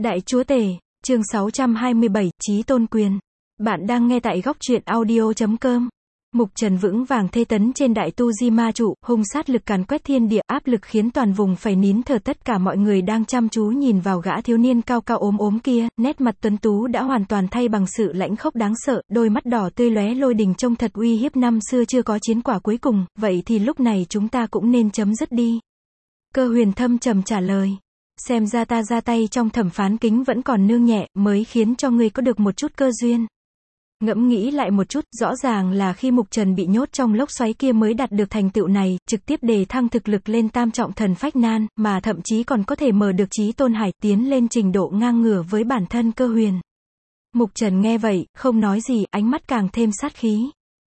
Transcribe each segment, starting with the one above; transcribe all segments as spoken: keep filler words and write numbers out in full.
Đại Chúa Tể, chương sáu trăm hai mươi bảy, Chí Tôn Quyền. Bạn đang nghe tại góc truyện audio chấm com. Mục Trần vững vàng thê tấn trên đại tu di ma trụ, hung sát lực càn quét thiên địa, áp lực khiến toàn vùng phải nín thở. Tất cả mọi người đang chăm chú nhìn vào gã thiếu niên cao cao ốm ốm kia, nét mặt tuấn tú đã hoàn toàn thay bằng sự lãnh khốc đáng sợ, đôi mắt đỏ tươi lóe lôi đình trông thật uy hiếp. Năm xưa chưa có chiến quả cuối cùng, vậy thì lúc này chúng ta cũng nên chấm dứt đi. Cơ Huyền thâm trầm trả lời. Xem ra ta ra tay trong thẩm phán kính vẫn còn nương nhẹ, mới khiến cho ngươi có được một chút cơ duyên. Ngẫm nghĩ lại một chút, rõ ràng là khi Mục Trần bị nhốt trong lốc xoáy kia mới đạt được thành tựu này, trực tiếp đề thăng thực lực lên tam trọng thần phách nan, mà thậm chí còn có thể mở được Chí Tôn Hải, tiến lên trình độ ngang ngửa với bản thân Cơ Huyền. Mục Trần nghe vậy, không nói gì, ánh mắt càng thêm sát khí.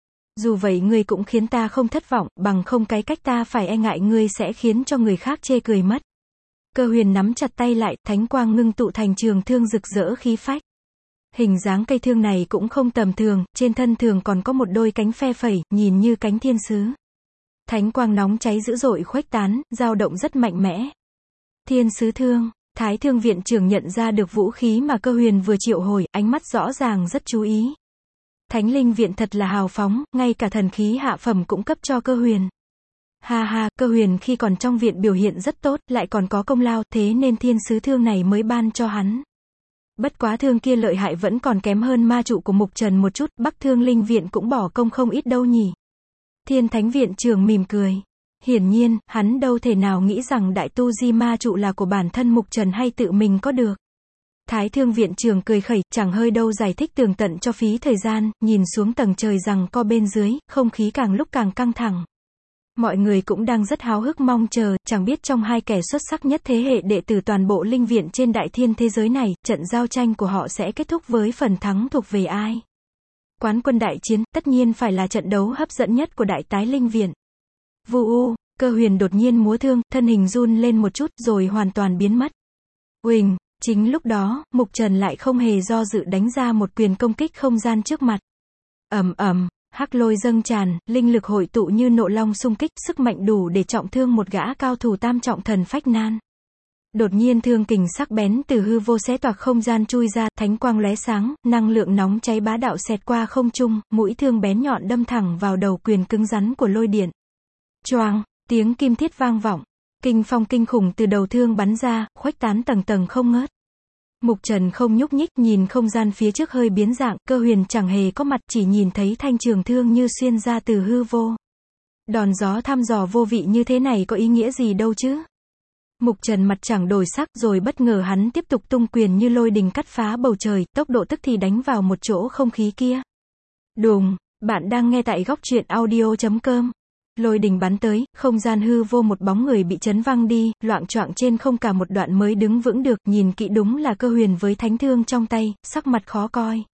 Dù vậy ngươi cũng khiến ta không thất vọng, bằng không cái cách ta phải e ngại ngươi sẽ khiến cho người khác chê cười mất. Cơ Huyền nắm chặt tay lại, thánh quang ngưng tụ thành trường thương rực rỡ khí phách. Hình dáng cây thương này cũng không tầm thường, trên thân thường còn có một đôi cánh phe phẩy, nhìn như cánh thiên sứ. Thánh quang nóng cháy dữ dội khuếch tán, dao động rất mạnh mẽ. Thiên sứ thương, Thái Thương viện trưởng nhận ra được vũ khí mà Cơ Huyền vừa triệu hồi, ánh mắt rõ ràng rất chú ý. Thánh linh viện thật là hào phóng, ngay cả thần khí hạ phẩm cũng cấp cho Cơ Huyền. Ha ha, Cơ Huyền khi còn trong viện biểu hiện rất tốt, lại còn có công lao, thế nên thiên sứ thương này mới ban cho hắn. Bất quá thương kia lợi hại vẫn còn kém hơn ma trụ của Mục Trần một chút, Bắc Thương linh viện cũng bỏ công không ít đâu nhỉ. Thiên Thánh viện trưởng mỉm cười. Hiển nhiên, hắn đâu thể nào nghĩ rằng đại tu di ma trụ là của bản thân Mục Trần hay tự mình có được. Thái Thương viện trưởng cười khẩy, chẳng hơi đâu giải thích tường tận cho phí thời gian, nhìn xuống tầng trời rằng co bên dưới, không khí càng lúc càng căng thẳng. Mọi người cũng đang rất háo hức mong chờ, chẳng biết trong hai kẻ xuất sắc nhất thế hệ đệ tử toàn bộ linh viện trên đại thiên thế giới này, trận giao tranh của họ sẽ kết thúc với phần thắng thuộc về ai. Quán quân đại chiến, tất nhiên phải là trận đấu hấp dẫn nhất của đại tái linh viện. Vù u, Cơ Huyền đột nhiên múa thương, thân hình run lên một chút rồi hoàn toàn biến mất. Uỳnh, chính lúc đó, Mục Trần lại không hề do dự đánh ra một quyền công kích không gian trước mặt. Ầm ầm. Hắc lôi dâng tràn, linh lực hội tụ như nộ long xung kích, sức mạnh đủ để trọng thương một gã cao thủ tam trọng thần phách nan. Đột nhiên thương kình sắc bén từ hư vô xé toạc không gian chui ra, thánh quang lóe sáng, năng lượng nóng cháy bá đạo xẹt qua không trung, mũi thương bén nhọn đâm thẳng vào đầu quyền cứng rắn của lôi điện. Choang, tiếng kim thiết vang vọng, kinh phong kinh khủng từ đầu thương bắn ra, khuếch tán tầng tầng không ngớt. Mục Trần không nhúc nhích, nhìn không gian phía trước hơi biến dạng, Cơ Huyền chẳng hề có mặt, chỉ nhìn thấy thanh trường thương như xuyên ra từ hư vô. Đòn gió thăm dò vô vị như thế này có ý nghĩa gì đâu chứ? Mục Trần mặt chẳng đổi sắc, rồi bất ngờ hắn tiếp tục tung quyền như lôi đình cắt phá bầu trời, tốc độ tức thì đánh vào một chỗ không khí kia. Đùng, bạn đang nghe tại góc truyện audio chấm com. Lôi đình bắn tới, không gian hư vô một bóng người bị chấn văng đi, loạng choạng trên không cả một đoạn mới đứng vững được, nhìn kỹ đúng là Cơ Huyền với thánh thương trong tay, sắc mặt khó coi.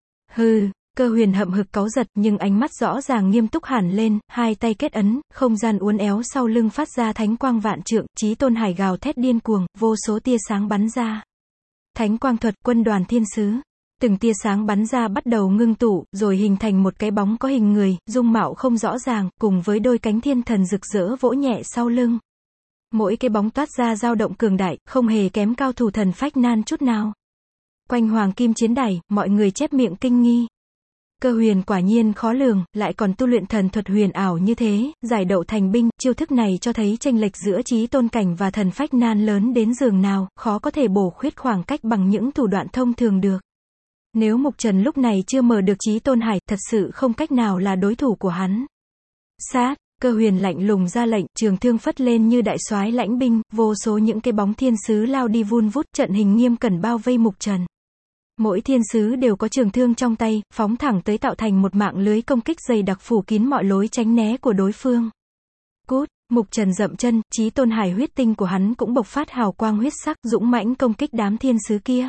Hừ, Cơ Huyền hậm hực cáu giật, nhưng ánh mắt rõ ràng nghiêm túc hẳn lên, hai tay kết ấn, không gian uốn éo sau lưng phát ra thánh quang vạn trượng, Chí Tôn Hải gào thét điên cuồng, vô số tia sáng bắn ra. Thánh quang thuật, quân đoàn thiên sứ. Từng tia sáng bắn ra bắt đầu ngưng tụ, rồi hình thành một cái bóng có hình người, dung mạo không rõ ràng, cùng với đôi cánh thiên thần rực rỡ vỗ nhẹ sau lưng. Mỗi cái bóng toát ra dao động cường đại, không hề kém cao thủ thần phách nan chút nào. Quanh hoàng kim chiến đài, mọi người chép miệng kinh nghi. Cơ Huyền quả nhiên khó lường, lại còn tu luyện thần thuật huyền ảo như thế, giải đậu thành binh, chiêu thức này cho thấy chênh lệch giữa Chí Tôn cảnh và thần phách nan lớn đến giường nào, khó có thể bổ khuyết khoảng cách bằng những thủ đoạn thông thường được. Nếu Mục Trần lúc này chưa mở được Chí Tôn Hải, thật sự không cách nào là đối thủ của hắn. Sát, Cơ Huyền lạnh lùng ra lệnh, trường thương phất lên như đại soái lãnh binh, vô số những cái bóng thiên sứ lao đi vun vút, trận hình nghiêm cẩn bao vây Mục Trần. Mỗi thiên sứ đều có trường thương trong tay, phóng thẳng tới tạo thành một mạng lưới công kích dày đặc phủ kín mọi lối tránh né của đối phương. Cút, Mục Trần dậm chân, Chí Tôn Hải huyết tinh của hắn cũng bộc phát hào quang huyết sắc, dũng mãnh công kích đám thiên sứ kia.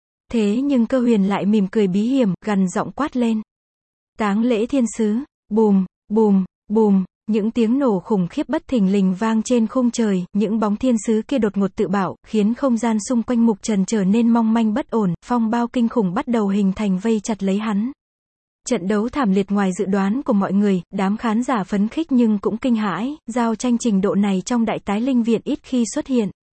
Thế nhưng Cơ Huyền lại mỉm cười bí hiểm, gằn giọng quát lên. Táng lễ thiên sứ, bùm, bùm, bùm, những tiếng nổ khủng khiếp bất thình lình vang trên khung trời, những bóng thiên sứ kia đột ngột tự bạo, khiến không gian xung quanh Mục Trần trở nên mong manh bất ổn, phong bao kinh khủng bắt đầu hình thành vây chặt lấy hắn. Trận đấu thảm liệt ngoài dự đoán của mọi người, đám khán giả phấn khích nhưng cũng kinh hãi, giao tranh trình độ này trong đại tái linh viện ít khi xuất hiện.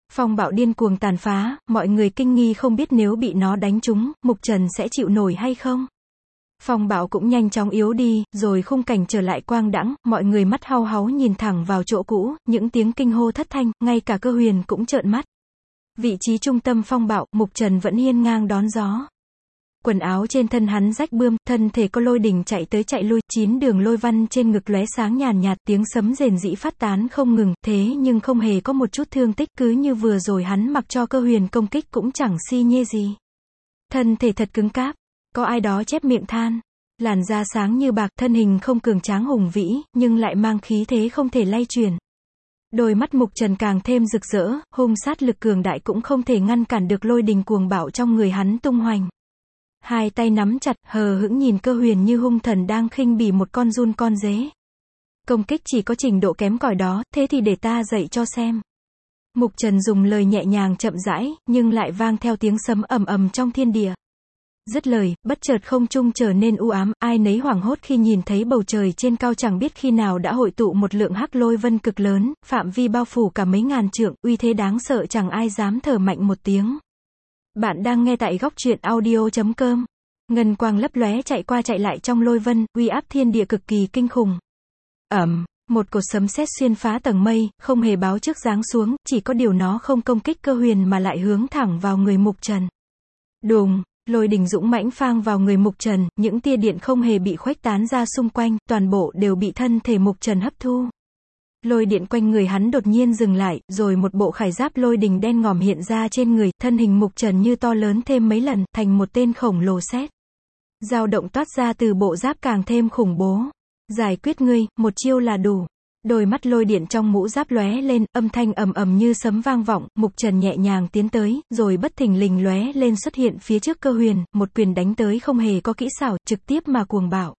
Phong bạo điên cuồng tàn phá, mọi người kinh nghi không biết nếu bị nó đánh trúng, Mục Trần sẽ chịu nổi hay không. Phong bạo cũng nhanh chóng yếu đi, rồi khung cảnh trở lại quang đãng, mọi người mắt hau háu nhìn thẳng vào chỗ cũ, những tiếng kinh hô thất thanh, ngay cả Cơ Huyền cũng trợn mắt. Vị trí trung tâm phong bạo, Mục Trần vẫn hiên ngang đón gió. Quần áo trên thân hắn rách bươm, thân thể có lôi đình chạy tới chạy lui, chín đường lôi văn trên ngực lóe sáng nhàn nhạt, tiếng sấm rền rĩ phát tán không ngừng, thế nhưng không hề có một chút thương tích, cứ như vừa rồi hắn mặc cho Cơ Huyền công kích cũng chẳng si nhê gì. Thân thể thật cứng cáp, có ai đó chép miệng than. Làn da sáng như bạc, thân hình không cường tráng hùng vĩ, nhưng lại mang khí thế không thể lay chuyển. Đôi mắt Mục Trần càng thêm rực rỡ, hung sát lực cường đại cũng không thể ngăn cản được lôi đình cuồng bạo trong người hắn tung hoành. Hai tay nắm chặt, hờ hững nhìn Cơ Huyền như hung thần đang khinh bỉ một con giun con dế. Công kích chỉ có trình độ kém cỏi đó, thế thì để ta dạy cho xem. Mục Trần dùng lời nhẹ nhàng chậm rãi, nhưng lại vang theo tiếng sấm ầm ầm trong thiên địa. Dứt lời, bất chợt không trung trở nên u ám, ai nấy hoảng hốt khi nhìn thấy bầu trời trên cao chẳng biết khi nào đã hội tụ một lượng hắc lôi vân cực lớn, phạm vi bao phủ cả mấy ngàn trượng, uy thế đáng sợ chẳng ai dám thở mạnh một tiếng. Bạn đang nghe tại góc truyện audio chấm com. Ngân quang lấp lóe chạy qua chạy lại trong lôi vân, uy áp thiên địa cực kỳ kinh khủng. Ầm, một cột sấm sét xuyên phá tầng mây, không hề báo trước giáng xuống, chỉ có điều nó không công kích Cơ Huyền mà lại hướng thẳng vào người Mục Trần. Đùng, lôi đình dũng mãnh phang vào người Mục Trần, những tia điện không hề bị khuếch tán ra xung quanh, toàn bộ đều bị thân thể Mục Trần hấp thu. Lôi điện quanh người hắn đột nhiên dừng lại, rồi một bộ khải giáp lôi đình đen ngòm hiện ra trên người, thân hình Mục Trần như to lớn thêm mấy lần, thành một tên khổng lồ sét. Dao động toát ra từ bộ giáp càng thêm khủng bố. Giải quyết ngươi, một chiêu là đủ. Đôi mắt lôi điện trong mũ giáp lóe lên, âm thanh ầm ầm như sấm vang vọng, Mục Trần nhẹ nhàng tiến tới, rồi bất thình lình lóe lên xuất hiện phía trước Cơ Huyền, một quyền đánh tới không hề có kỹ xảo, trực tiếp mà cuồng bạo.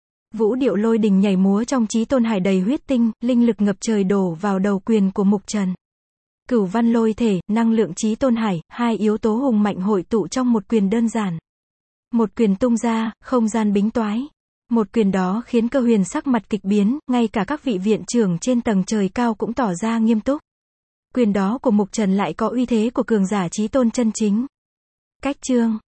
Vũ điệu lôi đình nhảy múa trong Chí Tôn Hải đầy huyết tinh, linh lực ngập trời đổ vào đầu quyền của Mục Trần. Cửu văn lôi thể, năng lượng Chí Tôn Hải, hai yếu tố hùng mạnh hội tụ trong một quyền đơn giản. Một quyền tung ra, không gian bính toái. Một quyền đó khiến Cơ Huyền sắc mặt kịch biến, ngay cả các vị viện trưởng trên tầng trời cao cũng tỏ ra nghiêm túc. Quyền đó của Mục Trần lại có uy thế của cường giả Chí Tôn chân chính. Cách chương